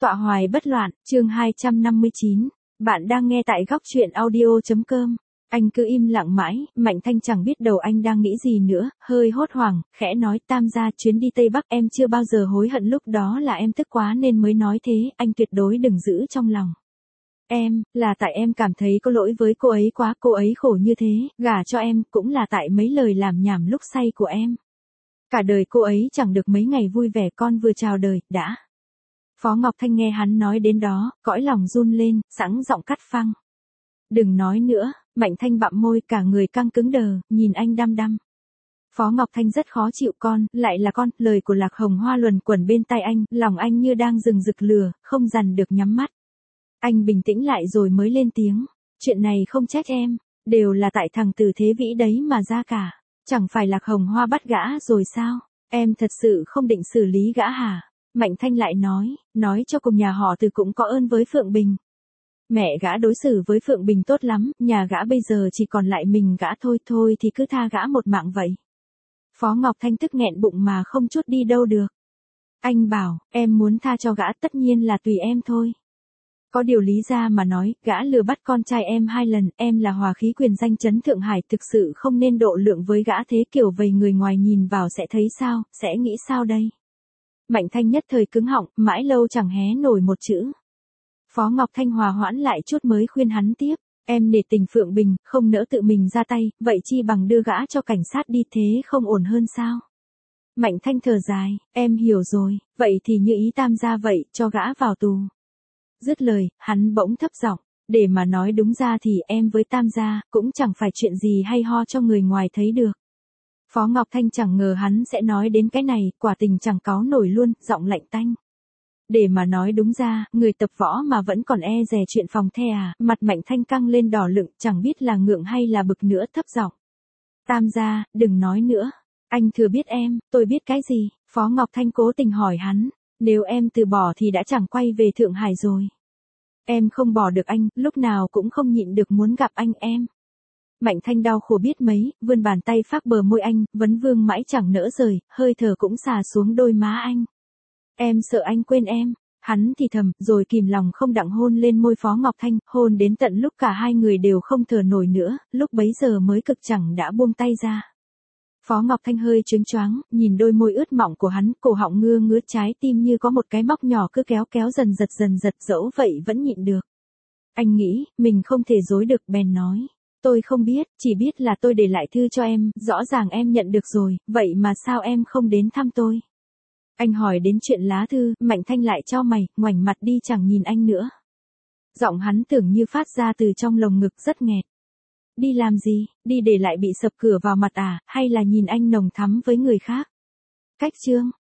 Tọa hoài bất loạn, chương 259. Bạn đang nghe tại góc truyện audio.com. Anh cứ im lặng mãi, Mạnh Thanh chẳng biết đầu anh đang nghĩ gì nữa, hơi hốt hoảng, khẽ nói Tam gia chuyến đi Tây Bắc em chưa bao giờ hối hận, lúc đó là em tức quá nên mới nói thế, anh tuyệt đối đừng giữ trong lòng. Là tại em cảm thấy có lỗi với cô ấy quá, cô ấy khổ như thế, gả cho em, cũng là tại mấy lời làm nhảm lúc say của em. Cả đời cô ấy chẳng được mấy ngày vui vẻ, con vừa chào đời, đã. Phó Ngọc Thanh nghe hắn nói đến đó, cõi lòng run lên, sẵn giọng cắt phăng. Đừng nói nữa, Mạnh Thanh bặm môi, cả người căng cứng đờ, nhìn anh đăm đăm. Phó Ngọc Thanh rất khó chịu, con, lại là con, lời của Lạc Hồng Hoa luẩn quẩn bên tai anh, lòng anh như đang rừng rực lửa, không dằn được nhắm mắt. Anh bình tĩnh lại rồi mới lên tiếng, chuyện này không trách em, đều là tại thằng Từ Thế Vĩ đấy mà ra cả, chẳng phải Lạc Hồng Hoa bắt gã rồi sao, em thật sự không định xử lý gã hả? Mạnh Thanh lại nói cho cùng nhà họ Từ cũng có ơn với Phượng Bình. Mẹ gã đối xử với Phượng Bình tốt lắm, nhà gã bây giờ chỉ còn lại mình gã thôi thì cứ tha gã một mạng vậy. Phó Ngọc Thanh tức nghẹn bụng mà không chút đi đâu được. Anh bảo, em muốn tha cho gã tất nhiên là tùy em thôi. Có điều lý ra mà nói, gã lừa bắt con trai em 2 lần, em là hòa khí quyền danh chấn Thượng Hải, thực sự không nên độ lượng với gã thế, kiểu vậy người ngoài nhìn vào sẽ thấy sao, sẽ nghĩ sao đây? Mạnh Thanh nhất thời cứng họng, mãi lâu chẳng hé nổi một chữ. Phó Ngọc Thanh hòa hoãn lại chút mới khuyên hắn tiếp, em nể tình Phượng Bình, không nỡ tự mình ra tay, vậy chi bằng đưa gã cho cảnh sát đi, thế không ổn hơn sao? Mạnh Thanh thở dài, em hiểu rồi, vậy thì như ý Tam gia vậy, cho gã vào tù. Dứt lời, hắn bỗng thấp giọng, để mà nói đúng ra thì em với Tam gia cũng chẳng phải chuyện gì hay ho cho người ngoài thấy được. Phó Ngọc Thanh chẳng ngờ hắn sẽ nói đến cái này, quả tình chẳng cáu nổi luôn, giọng lạnh tanh. Để mà nói đúng ra, người tập võ mà vẫn còn e dè chuyện phòng the à, mặt Mạnh Thanh căng lên đỏ lựng, chẳng biết là ngượng hay là bực nữa, thấp giọng. Tam gia, đừng nói nữa. Anh thừa biết em, tôi biết cái gì? Phó Ngọc Thanh cố tình hỏi hắn, nếu em từ bỏ thì đã chẳng quay về Thượng Hải rồi. Em không bỏ được anh, lúc nào cũng không nhịn được muốn gặp anh em. Mạnh Thanh đau khổ biết mấy, vươn bàn tay phác bờ môi anh, vấn vương mãi chẳng nỡ rời, hơi thở cũng xà xuống đôi má anh. Em sợ anh quên em, hắn thì thầm, rồi kìm lòng không đặng hôn lên môi Phó Ngọc Thanh, hôn đến tận lúc cả hai người đều không thở nổi nữa, lúc bấy giờ mới cực chẳng đã buông tay ra. Phó Ngọc Thanh hơi choáng choáng, nhìn đôi môi ướt mọng của hắn, cổ họng ngứa trái tim như có một cái móc nhỏ cứ kéo dần giật, dẫu vậy vẫn nhịn được. Anh nghĩ, mình không thể dối được, bèn nói. Tôi không biết, chỉ biết là tôi để lại thư cho em, rõ ràng em nhận được rồi, vậy mà sao em không đến thăm tôi? Anh hỏi đến chuyện lá thư, Mạnh Thanh lại chau mày, ngoảnh mặt đi chẳng nhìn anh nữa. Giọng hắn tưởng như phát ra từ trong lồng ngực rất nghẹt. Đi làm gì, đi để lại bị sập cửa vào mặt à, hay là nhìn anh nồng thắm với người khác? Cách chương.